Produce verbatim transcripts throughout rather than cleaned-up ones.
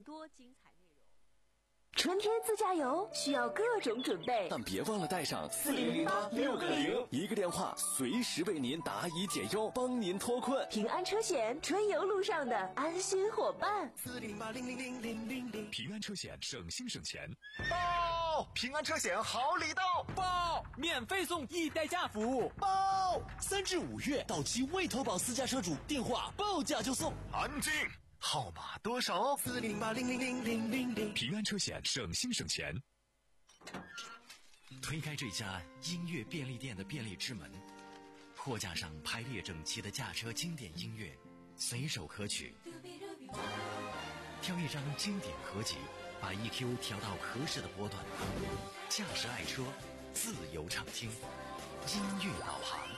多精彩内容。 春天自驾游需要各种准备， 但别忘了带上四零零八六个零，一个电话随时为您答疑解忧，帮您脱困。 平安车险，春游路上的安心伙伴。 四零八零零零零零零， 平安车险，省心省钱。 报平安车险好礼到， 报免费送一代驾服务， 报三至五月到期未投保私家车主电话报价就送。 安静。号码多少？ 四零八零零零零零零。 平安车险，省心省钱。 推开这家音乐便利店的便利之门，货架上排列整齐的驾车经典音乐，随手可取。挑一张经典合集，把 E Q 调到合适的波段，驾驶爱车，自由畅听，音乐导航。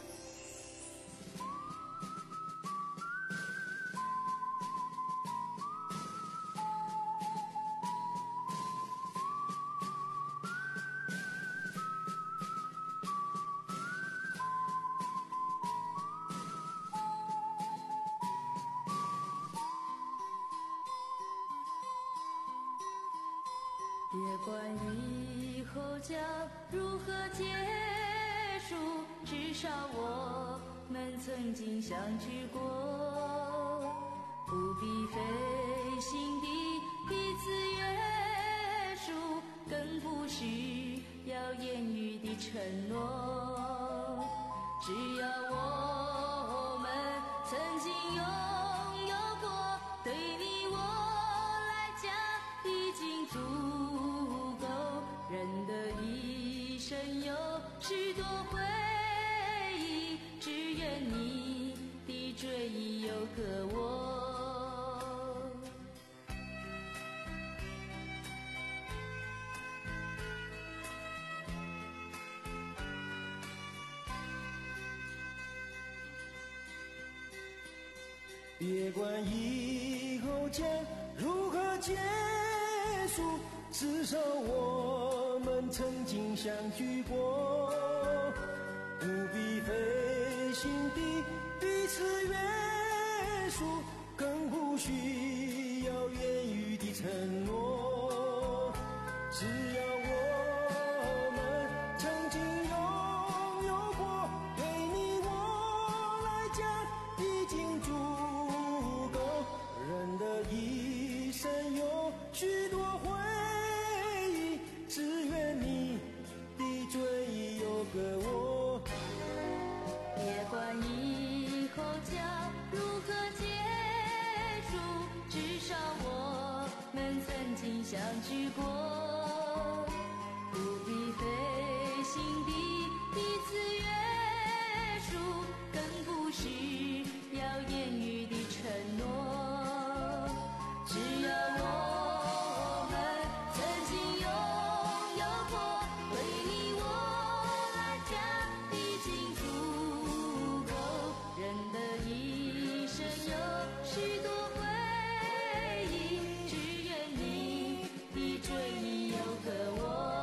别管以后将如何结束，至少我们曾经相聚过，不必费心地彼此约束，更不需要言语的承诺，只要我们曾经拥有过，对你我来讲已经足够。人的一生有许多回忆，只愿你的追忆有个我。 别管以后将如何结束，至少我们曾经相聚过，不必费心地彼此约束，更不需要言语的承诺，只要我们曾经拥有过，对你我来讲已经足够。人的一生有许多回忆，只愿你的追忆有个我。 别管以后将如何结束，至少我们曾经相聚过，不必费心地彼此约束，更不需要言语的承诺，只要我们曾经拥有过，对你我来讲已经足够。人的一生有许多回忆，只愿你的追忆有个我。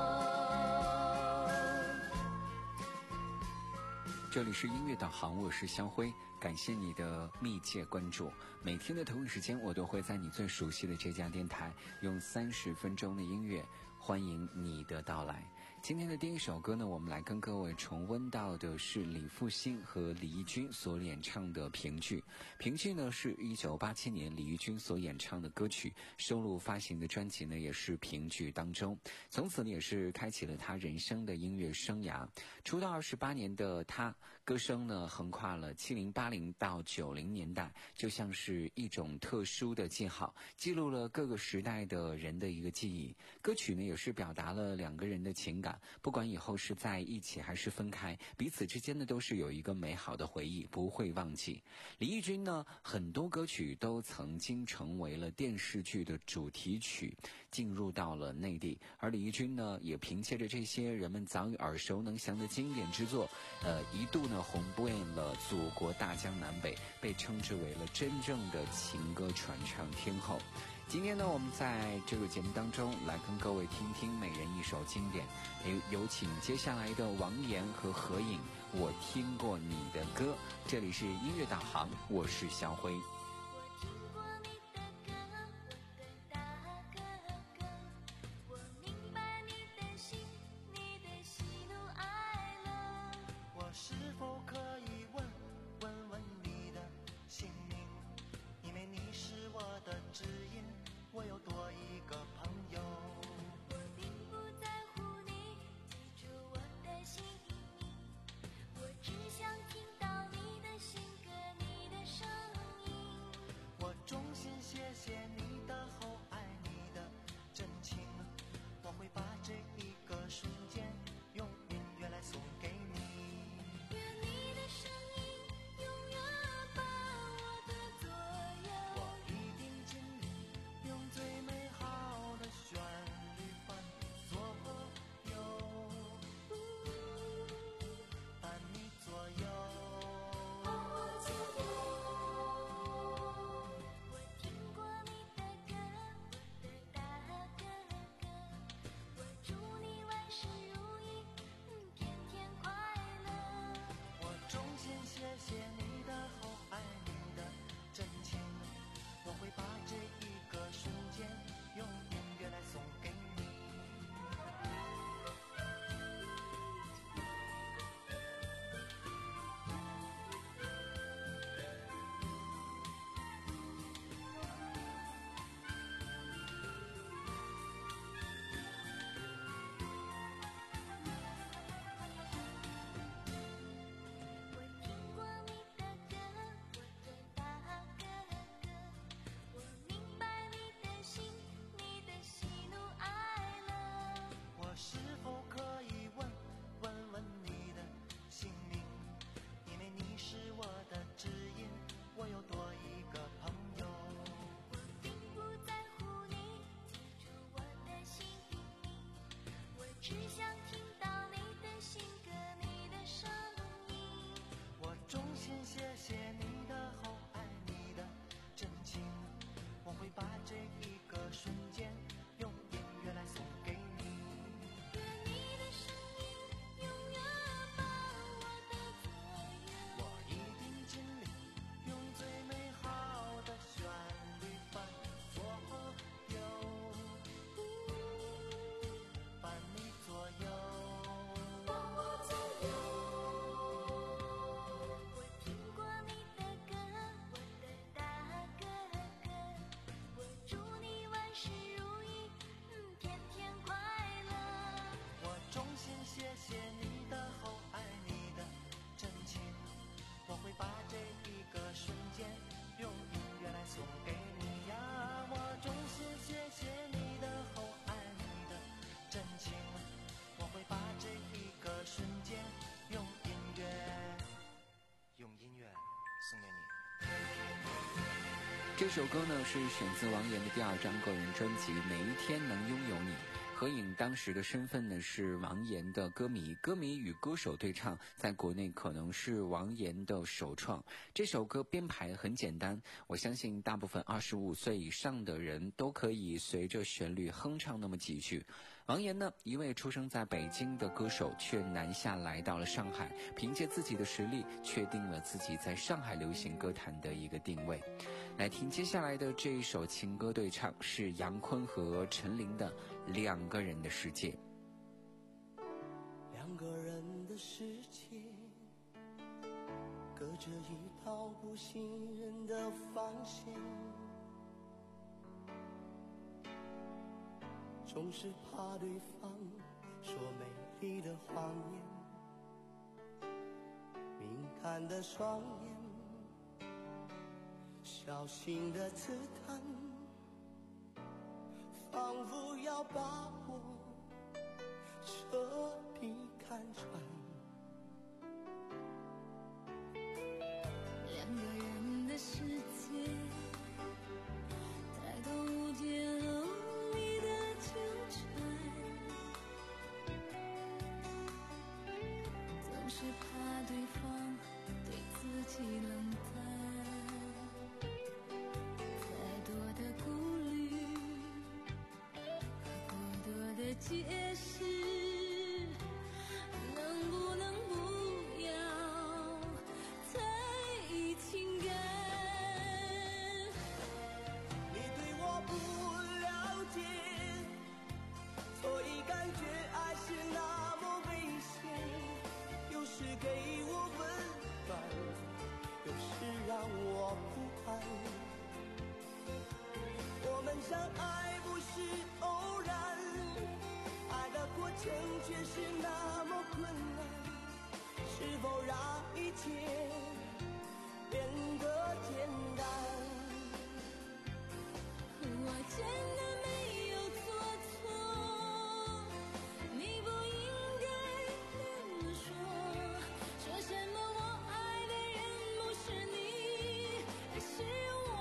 这里是音乐导航，我是肖辉，感谢你的密切关注。每天的同一时间，我都会在你最熟悉的这家电台，用三十分钟的音乐欢迎你的到来。今天的第一首歌呢，我们来跟各位重温到的是李复兴和李翊君所演唱的《评剧》。《评剧》呢是一九八七年李翊君所演唱的歌曲，收录发行的专辑呢也是《评剧》当中。从此呢也是开启了他人生的音乐生涯。出道二十八年的他，歌声呢横跨了七零八零到九零年代，就像是一种特殊的记号，记录了各个时代的人的一个记忆。歌曲呢也是表达了两个人的情感，不管以后是在一起还是分开，彼此之间呢都是有一个美好的回忆，不会忘记。李翊君呢很多歌曲都曾经成为了电视剧的主题曲，进入到了内地，而李翊君呢也凭借着这些人们早已耳熟能详的经典之作，呃一度呢红遍了祖国大江南北，被称之为了真正的情歌传唱天后。今天呢我们在这个节目当中来跟各位听听每人一首经典，有有请接下来的王岩和何颖，我听过你的歌。这里是音乐导航，我是肖辉。 我听过你的歌，我的答这首歌呢是选自王岩的第二张个人专辑《每一天能拥有你》。合影当时的身份呢是王岩的歌迷，歌迷与歌手对唱，在国内可能是王岩的首创。这首歌编排很简单，我相信大部分二十五岁以上的人都可以随着旋律哼唱那么几句。王岩呢，一位出生在北京的歌手，却南下来到了上海，凭借自己的实力，确定了自己在上海流行歌坛的一个定位。来听接下来的这一首情歌对唱，是杨坤和陈琳的《两个人的世界》。 两个人的世界，隔着一道不信任的防线，总是怕对方说美丽的谎言，敏感的双眼，小心的刺探，仿佛要把我彻底看穿。 两个人的世界，太多无解和无力的纠缠，总是怕对方对自己冷淡，太多的顾虑和过多的解释，能不能不要在意情感？ 你对我不了解，所以感觉爱是那么危险，有时给我温暖，有时让我不安。我们相爱不是偶然，爱的过程却是那么困难，是否让一切变得简单？ 我真的没有做错，你不应该这么说，说什么我爱的人不是你，而是我。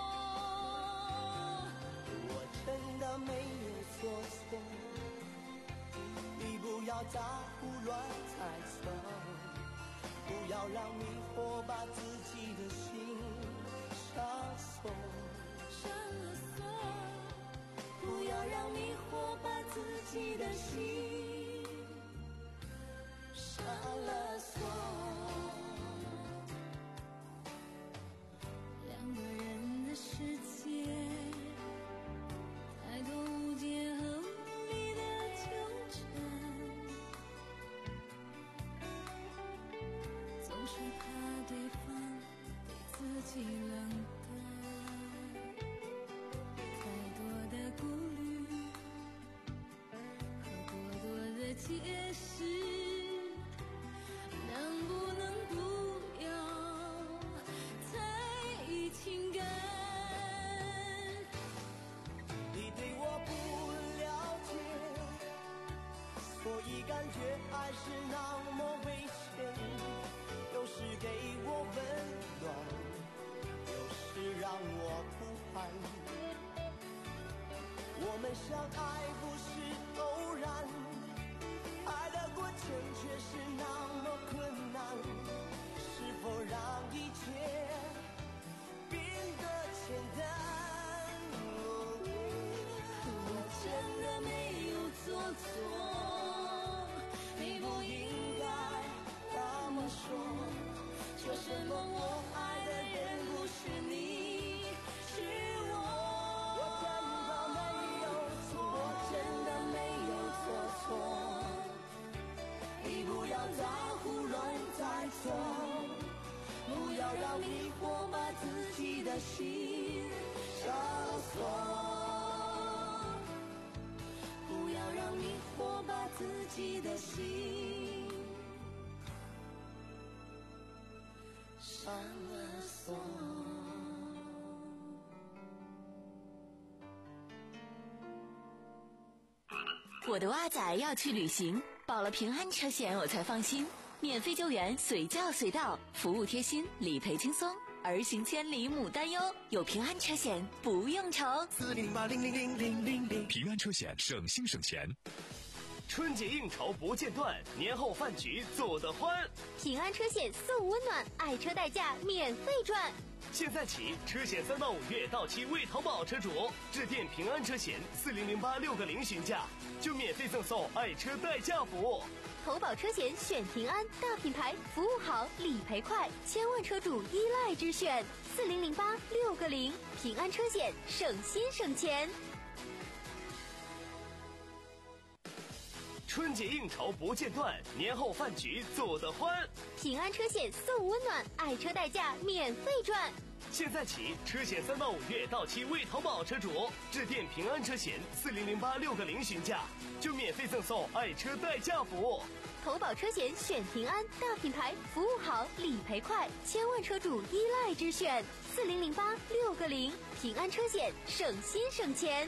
我真的没有做错，你不要在胡乱猜测，不要让迷惑把自己的心上锁， 上了锁，不要让迷惑把自己的心上了锁。两个人的世界，太多无解和无力的纠缠，总是怕对方对自己冷淡，太多的顾虑和过多的解释，能不能不要在意情感？ 你对我不了解，所以感觉爱是那么危险，有时给我温暖，有时让我不安。我们相爱不是偶然，爱的过程却是那么困难，是否让一切变得简单？ 我真的没有做错，你不应该那么说，说什么我爱的人不是你，是我。 我真的没有错， 我真的没有做错，你不要再胡乱猜测，不要让迷惑把自己的心上锁，不要让迷惑把自己的心上了锁。 我的蛙仔要去旅行，保了平安车险我才放心，免费救援，随叫随到，服务贴心，理赔轻松。 儿行千里母担忧，有平安车险不用愁。 四零零八零零零零零零， 平安车险省心省钱。 春节应酬不间断，年后饭局做得欢。 平安车险送温暖，爱车代驾免费赚。 现在起，车险三到五月到期未投保车主，致电平安车险四零零八六个零询价，就免费赠送爱车代驾服务。 投保车险选平安，大品牌，服务好，理赔快，千万车主依赖之选。四零零八六个零，平安车险，省心省钱。 春节应酬不间断，年后饭局做得欢。 平安车险送温暖，爱车代驾免费赚。 现在起，车险三到五月到期未投保车主，致电平安车险四零零八六个零询价，就免费赠送爱车代驾服务。 投保车险选平安，大品牌，服务好，理赔快，千万车主依赖之选。四零零八六个零，平安车险，省心省钱。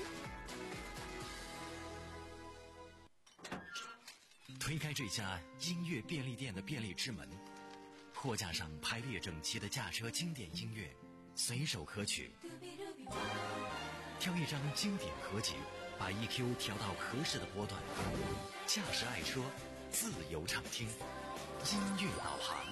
推开这家音乐便利店的便利之门，货架上排列整齐的驾车经典音乐，随手可取。挑一张经典合集，把 E Q 调到合适的波段，驾驶爱车，自由畅听，音乐导航。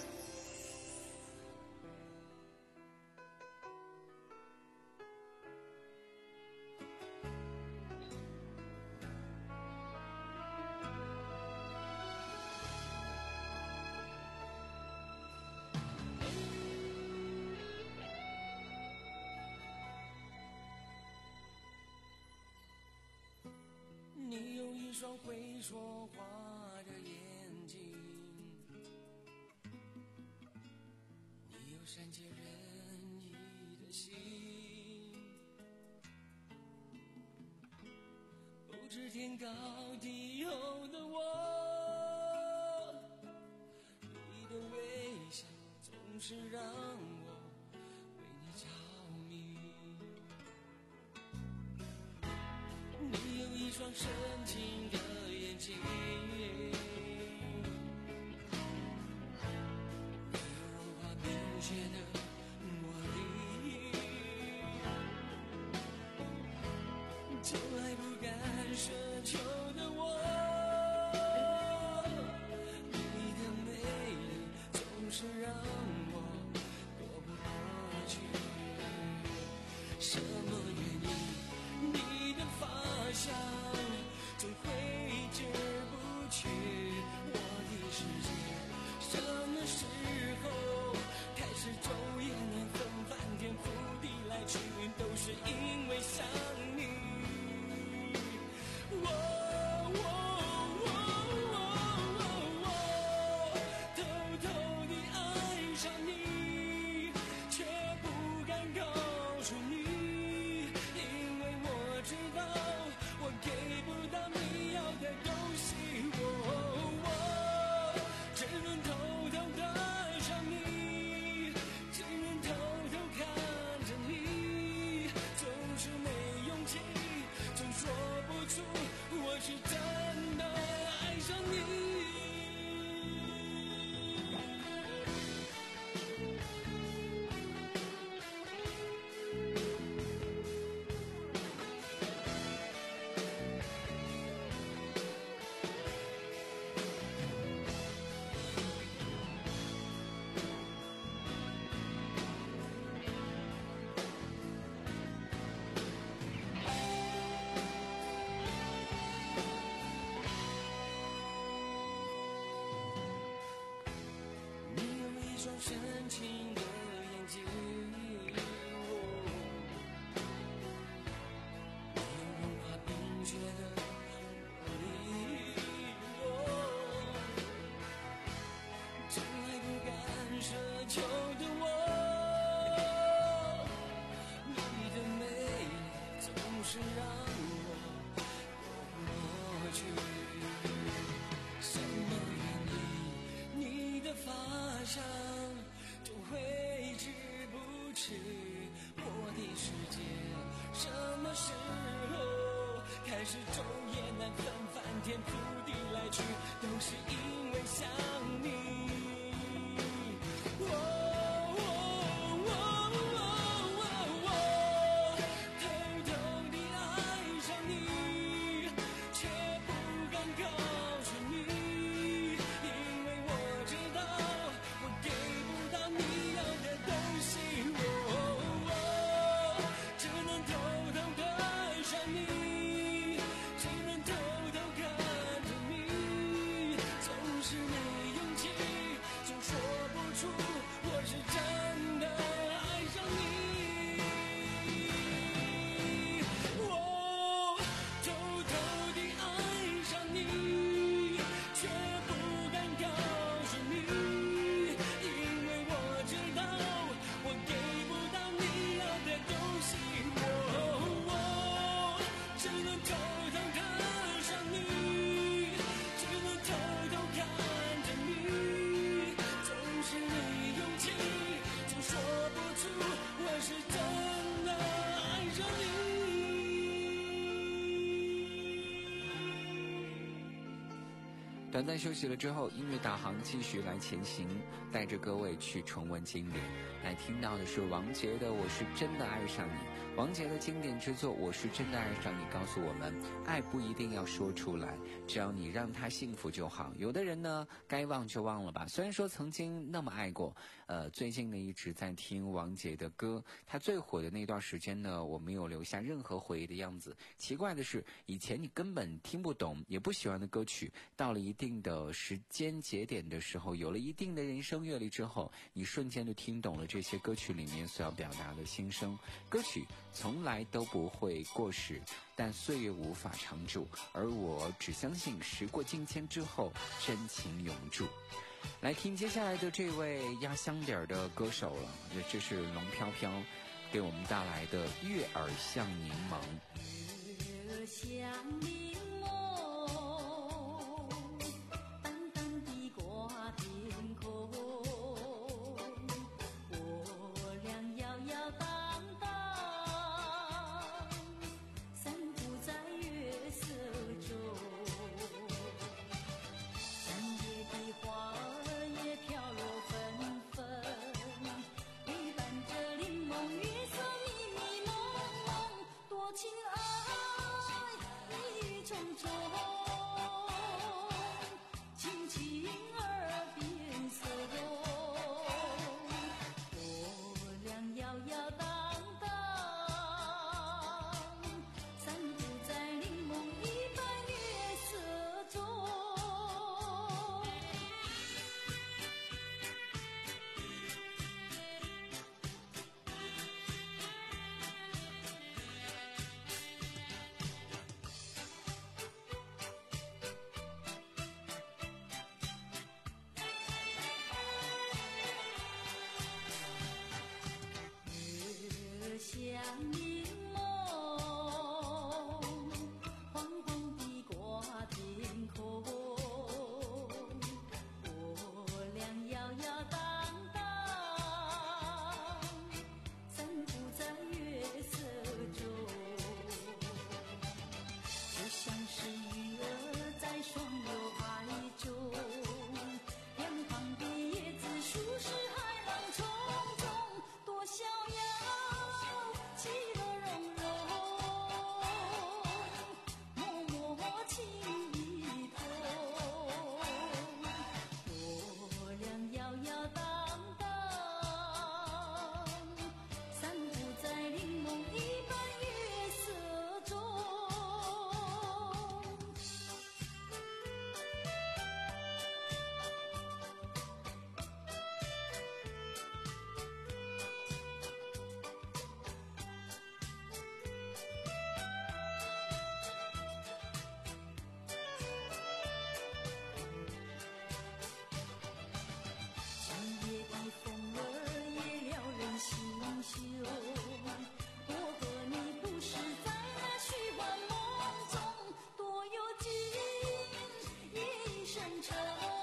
你有一双会说话的眼睛，你有善解人意的心，不知天高地厚的我，你的微笑总是让我为你着迷。你有一双深情的眼睛，你有融化冰雪的魔力，从来不敢奢求的我，你的美丽总是让我躲不过去。什么原因？你的发香总挥之不去我的世界，什么时候开始昼夜难分，翻天覆地来去，都是因为想你。我我我我我偷偷地爱上你，却不敢告诉你，因为我知道我给不到你要的东西。我我只能偷偷的爱上你，只能偷偷看着你，总是没勇气，总说不出我是真的爱上你。你有一双深情的眼睛，你有融化冰雪的魔力，从来不敢奢求的我，你的美丽总是让我躲不过去。什么原因？你的发香总挥之不去我的世界，什么时候开始昼夜难分，翻天覆地来去，都是因为想你。我我短暂休息了之后，音乐导航继续来前行，带着各位去重温经典。来听到的是王杰的《我是真的爱上你》。王杰的经典之作《我是真的爱上你》告诉我们，爱不一定要说出来，只要你让他幸福就好。有的人呢，该忘就忘了吧。虽然说曾经那么爱过，呃，最近呢一直在听王杰的歌，他最火的那段时间呢，我没有留下任何回忆的样子。奇怪的是，以前你根本听不懂也不喜欢的歌曲，到了一定的时间节点的时候，有了一定的人生阅历之后，你瞬间就听懂了这些歌曲里面所要表达的心声。歌曲从来都不会过时，但岁月无法常驻，而我只相信时过境迁之后，真情永驻。来听接下来的这位压箱底儿的歌手了，这是龙飘飘给我们带来的《悦耳像柠檬》。 悦耳像柠檬，淡淡地挂天空，我俩摇摇荡荡，散步在月色中，山野的花儿也飘落纷纷，陪伴着柠檬月色迷迷蒙蒙，多情爱意重重，轻轻耳边色动，我俩摇摇荡荡，散步在柠檬一般月色中。悦耳像柠檬，黄黄地挂天空，我俩摇摇荡荡，散步在月色中，就像是鱼儿在双流海中，两旁的椰子树是海浪冲冲，多逍遥，其乐融融，默默情意通，我俩摇摇荡荡，散步在柠檬一般月色中。今夜的风儿也撩人心胸，我和你不是在那虚幻梦中，多有情意深沉，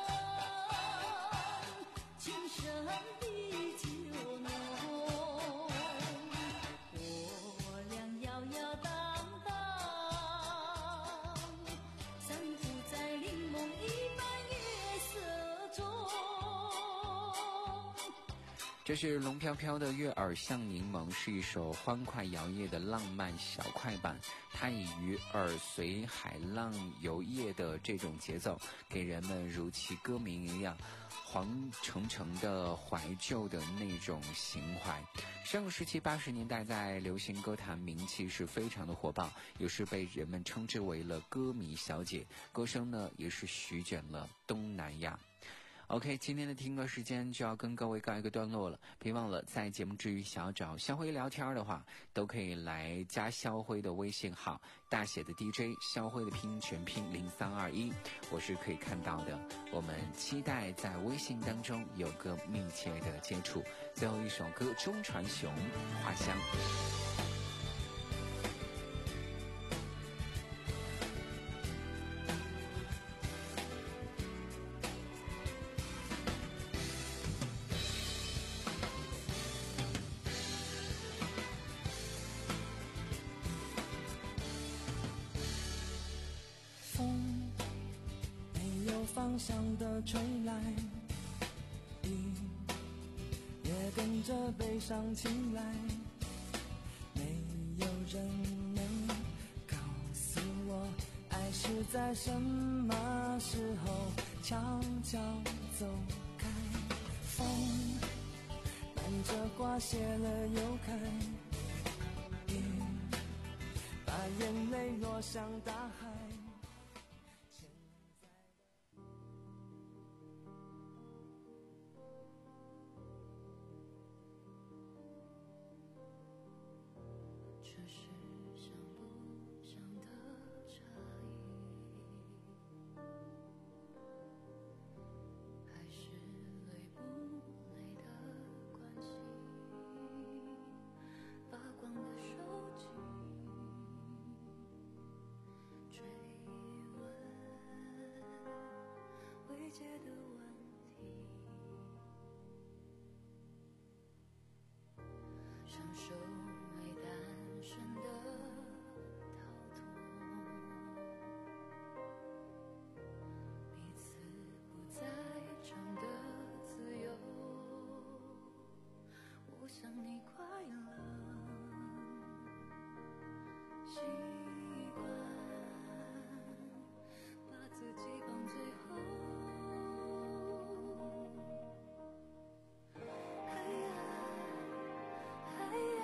情深的酒浓，我俩摇摇荡荡，散步在柠檬一般月色中。 这是龙飘飘的《悦耳像柠檬》，是一首欢快摇曳的浪漫小快板。它以鱼儿随海浪游曳的这种节奏，给人们如其歌名一样，黄澄澄的怀旧的那种情怀。上个世纪八十年代，在流行歌坛名气是非常的火爆，也是被人们称之为了歌迷小姐，歌声呢也是席卷了东南亚。OK， 今天的听歌时间就要跟各位告一个段落了，别忘了在节目之余想要找肖辉聊天的话，都可以来加肖辉的微信号，大写的 D J， 肖辉的拼音全拼零三二一，我是可以看到的。我们期待在微信当中有个密切的接触。最后一首歌，中传雄，花香。 风没有放方向的吹来，雨也跟着悲伤起来，没有人能告诉我爱是在什么时候悄悄走开。风伴着花谢了又开，雨把眼泪落向大海。 这是想不想的差异，还是累不累的关系？发光的手机，追问未解的问题，享受没单身的逃脱，彼此不再唱的自由。我想你快乐，习惯把自己放最后。嘿呀嘿呀，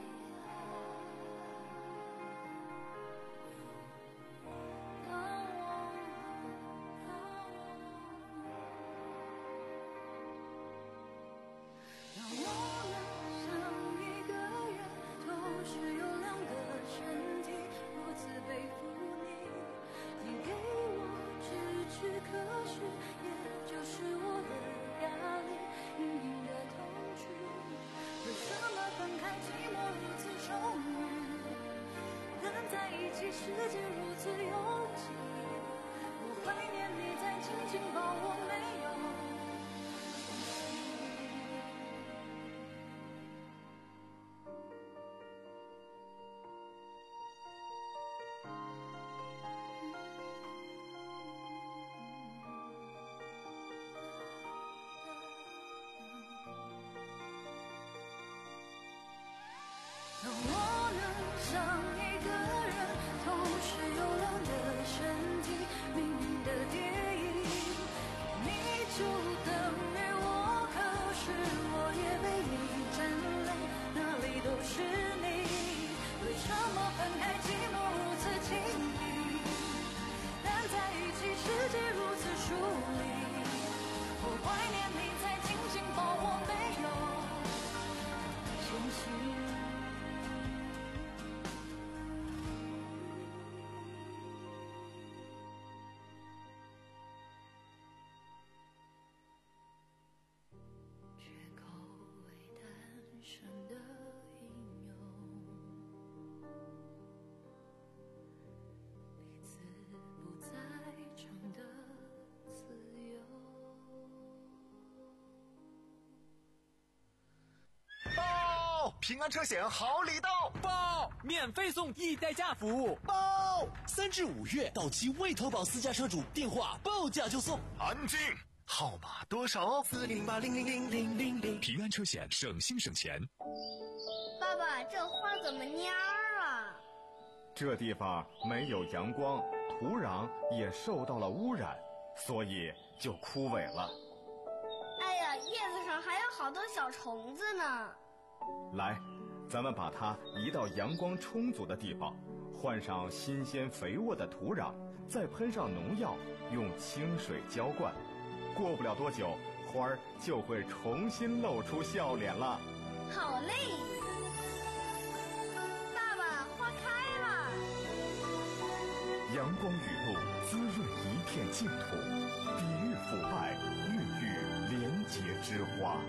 让我能像一个人，同时有两个身体，如此背负你。你给我支持，可是也就是我的压力，隐隐的痛楚。为什么分开寂寞如此充满，但在一起世界如此拥挤？我怀念你在紧紧抱我，没有让我能像一个人，同时有两个身体，命运的电影，你就等于我，可是我也被你占领，哪里都是你。为什么分开寂寞如此轻易，但在一起世界如此疏离？我怀念你在紧紧抱我，没有前行。缺口为单身的应用，彼此不再唱的自由。 报！平安车险好礼到！ 报！免费送易代驾服务！ 报！三至五月到期未投保私家车主电话报价就送。 安静！号码多少？ 四零八零零零零零零。 平安车险，省心省钱。 爸爸，这花怎么蔫儿啊？ 这地方没有阳光，土壤也受到了污染，所以就枯萎了。 哎呀，叶子上还有好多小虫子呢。 来，咱们把它移到阳光充足的地方，换上新鲜肥沃的土壤，再喷上农药，用清水浇灌。过不了多久，花儿就会重新露出笑脸了。 好嘞！爸爸，花开了！ 阳光雨露滋润一片净土，抵御腐败，孕育廉洁之花。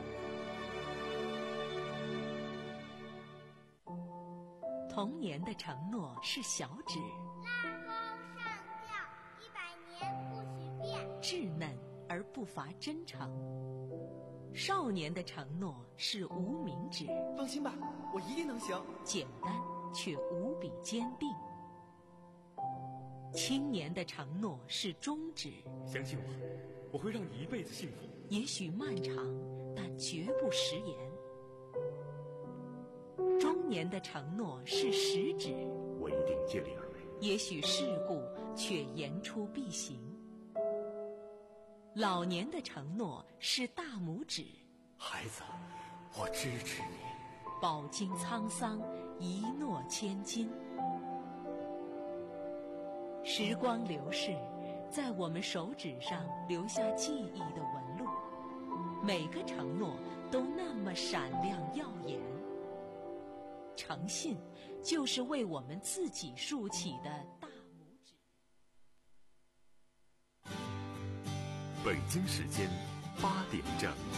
童年的承诺是小指， 拉钩上吊，一百年不许变。 稚嫩而不乏真诚。少年的承诺是无名指， 放心吧，我一定能行。 简单却无比坚定。 青年的承诺是终止， 相信我，我会让你一辈子幸福。 也许漫长，但绝不食言。中年的承诺是食指， 我一定尽力而为。 也许世故，却言出必行。老年的承诺是大拇指， 孩子，我支持你。 饱经沧桑，一诺千金。时光流逝，在我们手指上留下记忆的纹路，每个承诺都那么闪亮耀眼。诚信就是为我们自己竖起的大拇指。 北京时间八点整。